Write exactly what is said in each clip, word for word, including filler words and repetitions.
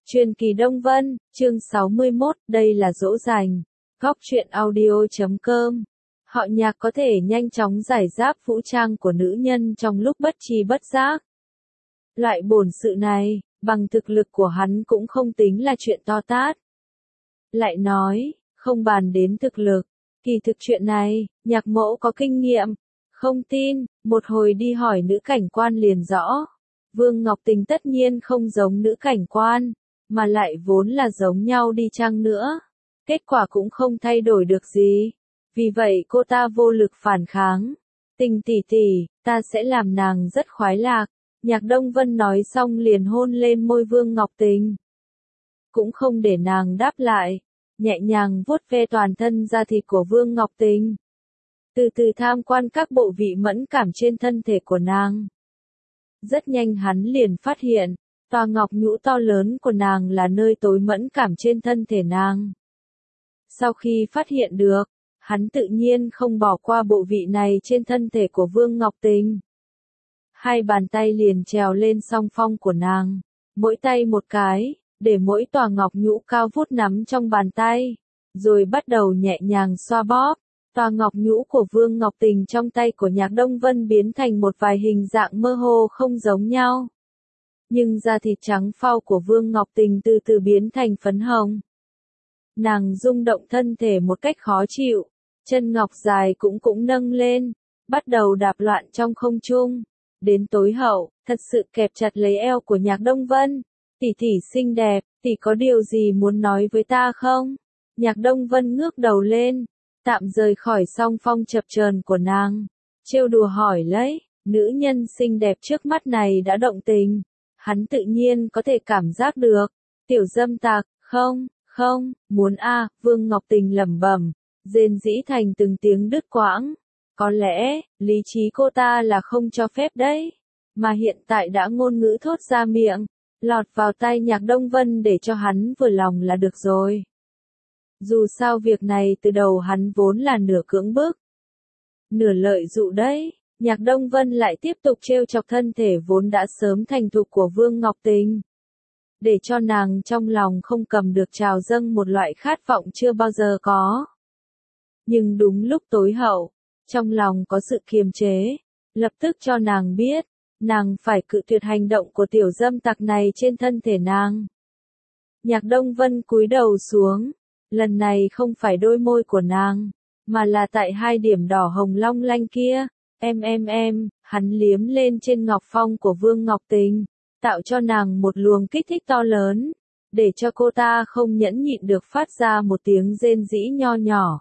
Truyền kỳ Đông Vân, chương sáu mươi mốt, đây là dỗ dành. Góc truyện audio chấm com. Họ Nhạc có thể nhanh chóng giải giáp vũ trang của nữ nhân trong lúc bất tri bất giác. Loại bổn sự này, bằng thực lực của hắn cũng không tính là chuyện to tát. Lại nói, không bàn đến thực lực, kỳ thực chuyện này, Nhạc mẫu có kinh nghiệm. Không tin, một hồi đi hỏi nữ cảnh quan liền rõ. Vương Ngọc Tình tất nhiên không giống nữ cảnh quan, mà lại vốn là giống nhau đi chăng nữa. Kết quả cũng không thay đổi được gì. Vì vậy cô ta vô lực phản kháng. Tình tỷ tỷ, ta sẽ làm nàng rất khoái lạc. Nhạc Đông Vân nói xong liền hôn lên môi Vương Ngọc Tình. Cũng không để nàng đáp lại, nhẹ nhàng vuốt ve toàn thân da thịt của Vương Ngọc Tình. Từ từ tham quan các bộ vị mẫn cảm trên thân thể của nàng. Rất nhanh hắn liền phát hiện, tòa ngọc nhũ to lớn của nàng là nơi tối mẫn cảm trên thân thể nàng. Sau khi phát hiện được, hắn tự nhiên không bỏ qua bộ vị này trên thân thể của Vương Ngọc Tình. Hai bàn tay liền trèo lên song phong của nàng, mỗi tay một cái, để mỗi tòa ngọc nhũ cao vút nắm trong bàn tay, rồi bắt đầu nhẹ nhàng xoa bóp. Tòa ngọc nhũ của Vương Ngọc Tình trong tay của Nhạc Đông Vân biến thành một vài hình dạng mơ hồ không giống nhau. Nhưng da thịt trắng phau của Vương Ngọc Tình từ từ biến thành phấn hồng. Nàng rung động thân thể một cách khó chịu, chân ngọc dài cũng cũng nâng lên, bắt đầu đạp loạn trong không trung. Đến tối hậu, thật sự kẹp chặt lấy eo của Nhạc Đông Vân. Tỷ tỷ xinh đẹp, tỷ có điều gì muốn nói với ta không? Nhạc Đông Vân ngước đầu lên, tạm rời khỏi song phong chập chờn của nàng, trêu đùa hỏi lấy, nữ nhân xinh đẹp trước mắt này đã động tình, hắn tự nhiên có thể cảm giác được. Tiểu dâm tặc, không, không, muốn a, à, Vương Ngọc Tình lẩm bẩm, rên rỉ thành từng tiếng đứt quãng. Có lẽ, lý trí cô ta là không cho phép đấy, mà hiện tại đã ngôn ngữ thốt ra miệng, lọt vào tai Nhạc Đông Vân để cho hắn vừa lòng là được rồi. Dù sao việc này từ đầu hắn vốn là nửa cưỡng bức, nửa lợi dụ đấy. Nhạc Đông Vân lại tiếp tục trêu chọc thân thể vốn đã sớm thành thục của Vương Ngọc Tình, để cho nàng trong lòng không cầm được trào dâng một loại khát vọng chưa bao giờ có. Nhưng đúng lúc tối hậu, trong lòng có sự kiềm chế, lập tức cho nàng biết, nàng phải cự tuyệt hành động của tiểu dâm tặc này trên thân thể nàng. Nhạc Đông Vân cúi đầu xuống, lần này không phải đôi môi của nàng, mà là tại hai điểm đỏ hồng long lanh kia. Em em em, hắn liếm lên trên ngọc phong của Vương Ngọc Tình, tạo cho nàng một luồng kích thích to lớn, để cho cô ta không nhẫn nhịn được phát ra một tiếng rên rỉ nho nhỏ.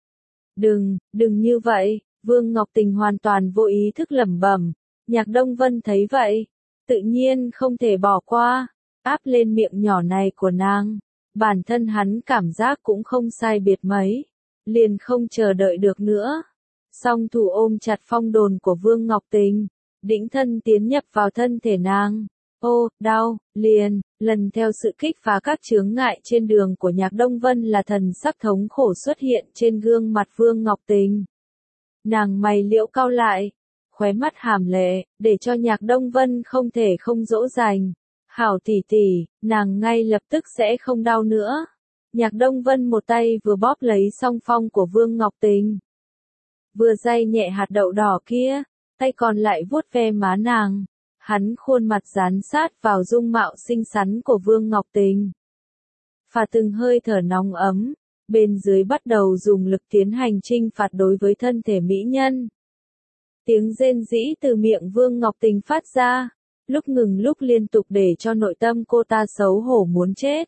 Đừng, đừng như vậy, Vương Ngọc Tình hoàn toàn vô ý thức lẩm bẩm. Nhạc Đông Vân thấy vậy, tự nhiên không thể bỏ qua, áp lên miệng nhỏ này của nàng. Bản thân hắn cảm giác cũng không sai biệt mấy, liền không chờ đợi được nữa. Song thủ ôm chặt phong đồn của Vương Ngọc Tình, đĩnh thân tiến nhập vào thân thể nàng. Ô, đau, liền, lần theo sự kích phá các chướng ngại trên đường của Nhạc Đông Vân là thần sắc thống khổ xuất hiện trên gương mặt Vương Ngọc Tình. Nàng mày liễu cau lại, khóe mắt hàm lệ, để cho Nhạc Đông Vân không thể không dỗ dành. Hảo tỷ tỷ, nàng ngay lập tức sẽ không đau nữa. Nhạc Đông Vân một tay vừa bóp lấy song phong của Vương Ngọc Tình, vừa day nhẹ hạt đậu đỏ kia, tay còn lại vuốt ve má nàng. Hắn khuôn mặt dán sát vào dung mạo xinh xắn của Vương Ngọc Tình, phả từng hơi thở nóng ấm, bên dưới bắt đầu dùng lực tiến hành trinh phạt đối với thân thể mỹ nhân. Tiếng rên rỉ từ miệng Vương Ngọc Tình phát ra, lúc ngừng lúc liên tục để cho nội tâm cô ta xấu hổ muốn chết.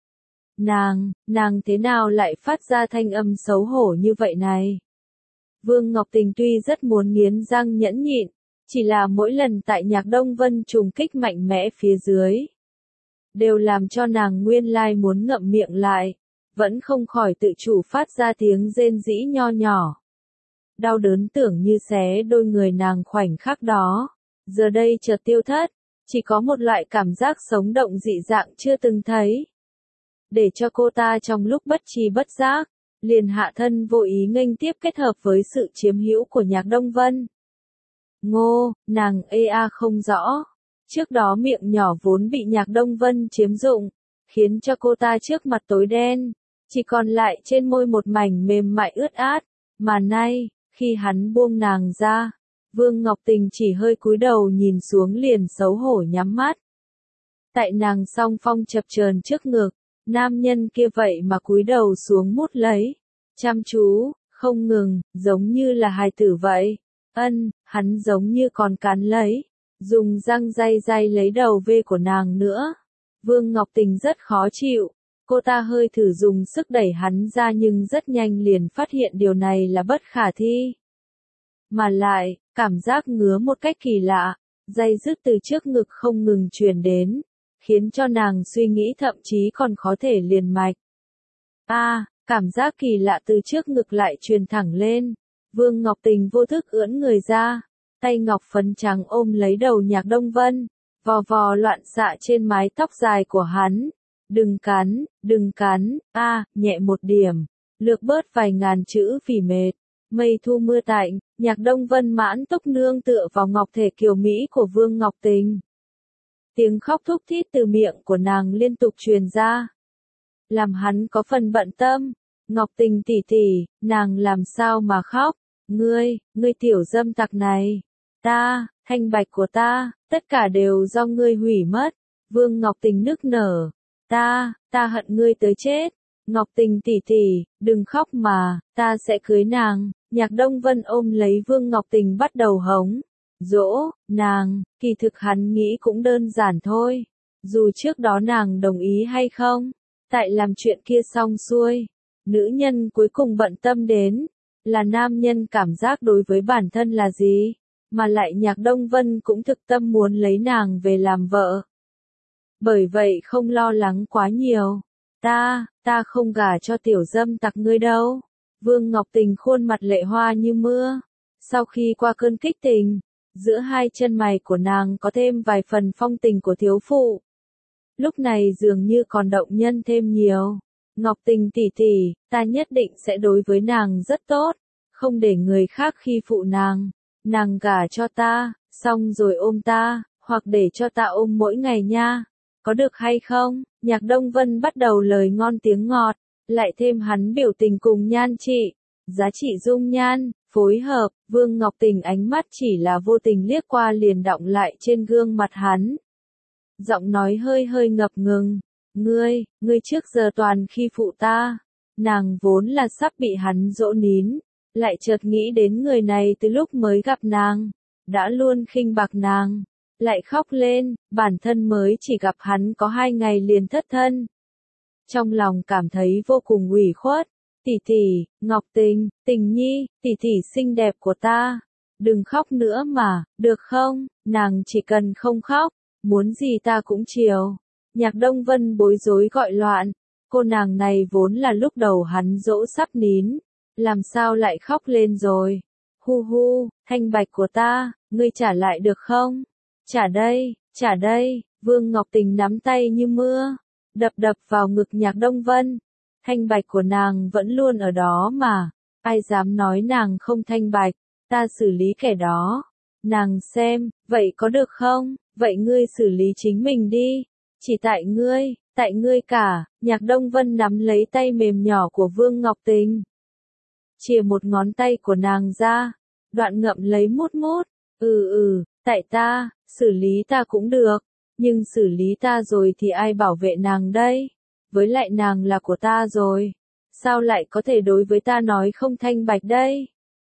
Nàng, nàng thế nào lại phát ra thanh âm xấu hổ như vậy này? Vương Ngọc Tình tuy rất muốn nghiến răng nhẫn nhịn, chỉ là mỗi lần tại Nhạc Đông Vân trùng kích mạnh mẽ phía dưới, đều làm cho nàng nguyên lai muốn ngậm miệng lại, vẫn không khỏi tự chủ phát ra tiếng rên rỉ nho nhỏ. Đau đớn tưởng như xé đôi người nàng khoảnh khắc đó, giờ đây chợt tiêu thất, chỉ có một loại cảm giác sống động dị dạng chưa từng thấy. Để cho cô ta trong lúc bất tri bất giác, liền hạ thân vô ý nghênh tiếp kết hợp với sự chiếm hữu của Nhạc Đông Vân. Ngô, nàng ê a không rõ. Trước đó miệng nhỏ vốn bị Nhạc Đông Vân chiếm dụng, khiến cho cô ta trước mặt tối đen, chỉ còn lại trên môi một mảnh mềm mại ướt át, mà nay, khi hắn buông nàng ra, Vương Ngọc Tình chỉ hơi cúi đầu nhìn xuống liền xấu hổ nhắm mắt. Tại nàng song phong chập chờn trước ngực, nam nhân kia vậy mà cúi đầu xuống mút lấy, chăm chú, không ngừng, giống như là hài tử vậy. Ân, hắn giống như còn cắn lấy, dùng răng day day lấy đầu vê của nàng nữa. Vương Ngọc Tình rất khó chịu, cô ta hơi thử dùng sức đẩy hắn ra nhưng rất nhanh liền phát hiện điều này là bất khả thi. Mà lại, cảm giác ngứa một cách kỳ lạ, day dứt từ trước ngực không ngừng truyền đến, khiến cho nàng suy nghĩ thậm chí còn khó thể liền mạch. A, à, cảm giác kỳ lạ từ trước ngực lại truyền thẳng lên. Vương Ngọc Tình vô thức ưỡn người ra, tay ngọc phấn trắng ôm lấy đầu Nhạc Đông Vân, vò vò loạn xạ trên mái tóc dài của hắn. Đừng cắn, đừng cắn, a, à, nhẹ một điểm, lược bớt vài ngàn chữ vì mệt. Mây thu mưa tạnh, Nhạc Đông Vân mãn túc nương tựa vào ngọc thể kiều mỹ của Vương Ngọc Tình. Tiếng khóc thúc thít từ miệng của nàng liên tục truyền ra, làm hắn có phần bận tâm. Ngọc Tình tỷ tỷ, nàng làm sao mà khóc? Ngươi, ngươi tiểu dâm tặc này, ta, thanh bạch của ta, tất cả đều do ngươi hủy mất. Vương Ngọc Tình nức nở, ta, ta hận ngươi tới chết. Ngọc Tình tỷ tỷ, đừng khóc mà, ta sẽ cưới nàng. Nhạc Đông Vân ôm lấy Vương Ngọc Tình bắt đầu hống, dỗ, nàng, kỳ thực hắn nghĩ cũng đơn giản thôi. Dù trước đó nàng đồng ý hay không, tại làm chuyện kia xong xuôi, nữ nhân cuối cùng bận tâm đến, là nam nhân cảm giác đối với bản thân là gì, mà lại Nhạc Đông Vân cũng thực tâm muốn lấy nàng về làm vợ. Bởi vậy không lo lắng quá nhiều. Ta, ta không gả cho tiểu dâm tặc ngươi đâu. Vương Ngọc Tình khuôn mặt lệ hoa như mưa. Sau khi qua cơn kích tình, giữa hai chân mày của nàng có thêm vài phần phong tình của thiếu phụ. Lúc này dường như còn động nhân thêm nhiều. Ngọc Tình tỷ tỷ, ta nhất định sẽ đối với nàng rất tốt, không để người khác khi phụ nàng. Nàng gả cho ta, xong rồi ôm ta, hoặc để cho ta ôm mỗi ngày nha. Có được hay không? Nhạc Đông Vân bắt đầu lời ngon tiếng ngọt, lại thêm hắn biểu tình cùng nhan trị, giá trị dung nhan, phối hợp. Vương Ngọc Tình ánh mắt chỉ là vô tình liếc qua liền đọng lại trên gương mặt hắn. Giọng nói hơi hơi ngập ngừng, ngươi, ngươi trước giờ toàn khi phụ ta. Nàng vốn là sắp bị hắn dỗ nín, lại chợt nghĩ đến người này từ lúc mới gặp nàng, đã luôn khinh bạc nàng, lại khóc lên, bản thân mới chỉ gặp hắn có hai ngày liền thất thân. Trong lòng cảm thấy vô cùng ủy khuất. Tỷ tỷ, Ngọc Tình, Tình nhi, tỷ tỷ xinh đẹp của ta, đừng khóc nữa mà, được không? Nàng chỉ cần không khóc, muốn gì ta cũng chiều. Nhạc Đông Vân bối rối gọi loạn, cô nàng này vốn là lúc đầu hắn dỗ sắp nín, làm sao lại khóc lên rồi? Hu hu, thanh bạch của ta, ngươi trả lại được không? Trả đây, trả đây. Vương Ngọc Tình nắm tay như mưa, đập đập vào ngực Nhạc Đông Vân. Thanh bạch của nàng vẫn luôn ở đó mà, ai dám nói nàng không thanh bạch, ta xử lý kẻ đó. Nàng xem, vậy có được không? Vậy ngươi xử lý chính mình đi. Chỉ tại ngươi, tại ngươi cả. Nhạc Đông Vân nắm lấy tay mềm nhỏ của Vương Ngọc Tình, chìa một ngón tay của nàng ra, đoạn ngậm lấy mút mút. Ừ ừ, tại ta, xử lý ta cũng được, nhưng xử lý ta rồi thì ai bảo vệ nàng đây? Với lại nàng là của ta rồi, sao lại có thể đối với ta nói không thanh bạch đây?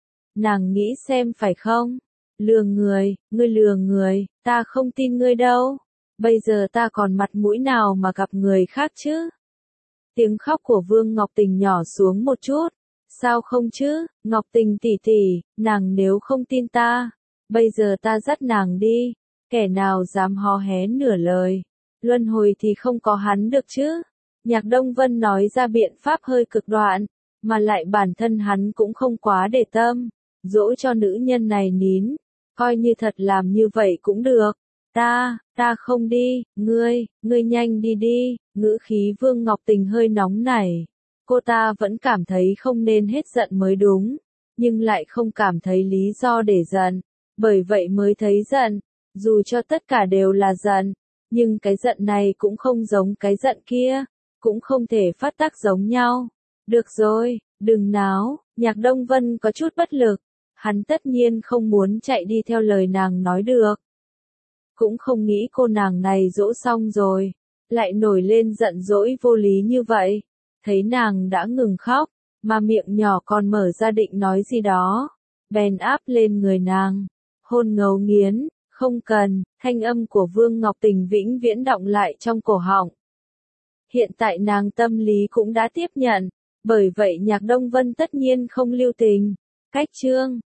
Nàng nghĩ xem phải không? Lừa người, ngươi lừa người, ta không tin ngươi đâu. Bây giờ ta còn mặt mũi nào mà gặp người khác chứ? Tiếng khóc của Vương Ngọc Tình nhỏ xuống một chút. Sao không chứ? Ngọc Tình tỷ tỷ, nàng nếu không tin ta, bây giờ ta dắt nàng đi, kẻ nào dám hò hé nửa lời, luân hồi thì không có hắn được chứ. Nhạc Đông Vân nói ra biện pháp hơi cực đoan, mà lại bản thân hắn cũng không quá để tâm, dỗ cho nữ nhân này nín, coi như thật làm như vậy cũng được. Ta, ta không đi, ngươi, ngươi nhanh đi đi. Ngữ khí Vương Ngọc Tình hơi nóng nảy. Cô ta vẫn cảm thấy không nên hết giận mới đúng, nhưng lại không cảm thấy lý do để giận, bởi vậy mới thấy giận, dù cho tất cả đều là giận, Nhưng cái giận này cũng không giống cái giận kia, cũng không thể phát tác giống nhau. Được rồi, đừng náo, Nhạc Đông Vân có chút bất lực. Hắn tất nhiên không muốn chạy đi theo lời nàng nói được. Cũng không nghĩ cô nàng này dỗ xong rồi, lại nổi lên giận dỗi vô lý như vậy. Thấy nàng đã ngừng khóc, mà miệng nhỏ còn mở ra định nói gì đó. Bèn áp lên người nàng, hôn ngấu nghiến, không cần, thanh âm của Vương Ngọc Tình vĩnh viễn đọng lại trong cổ họng. Hiện tại nàng tâm lý cũng đã tiếp nhận, bởi vậy Nhạc Đông Vân tất nhiên không lưu tình. Cách chương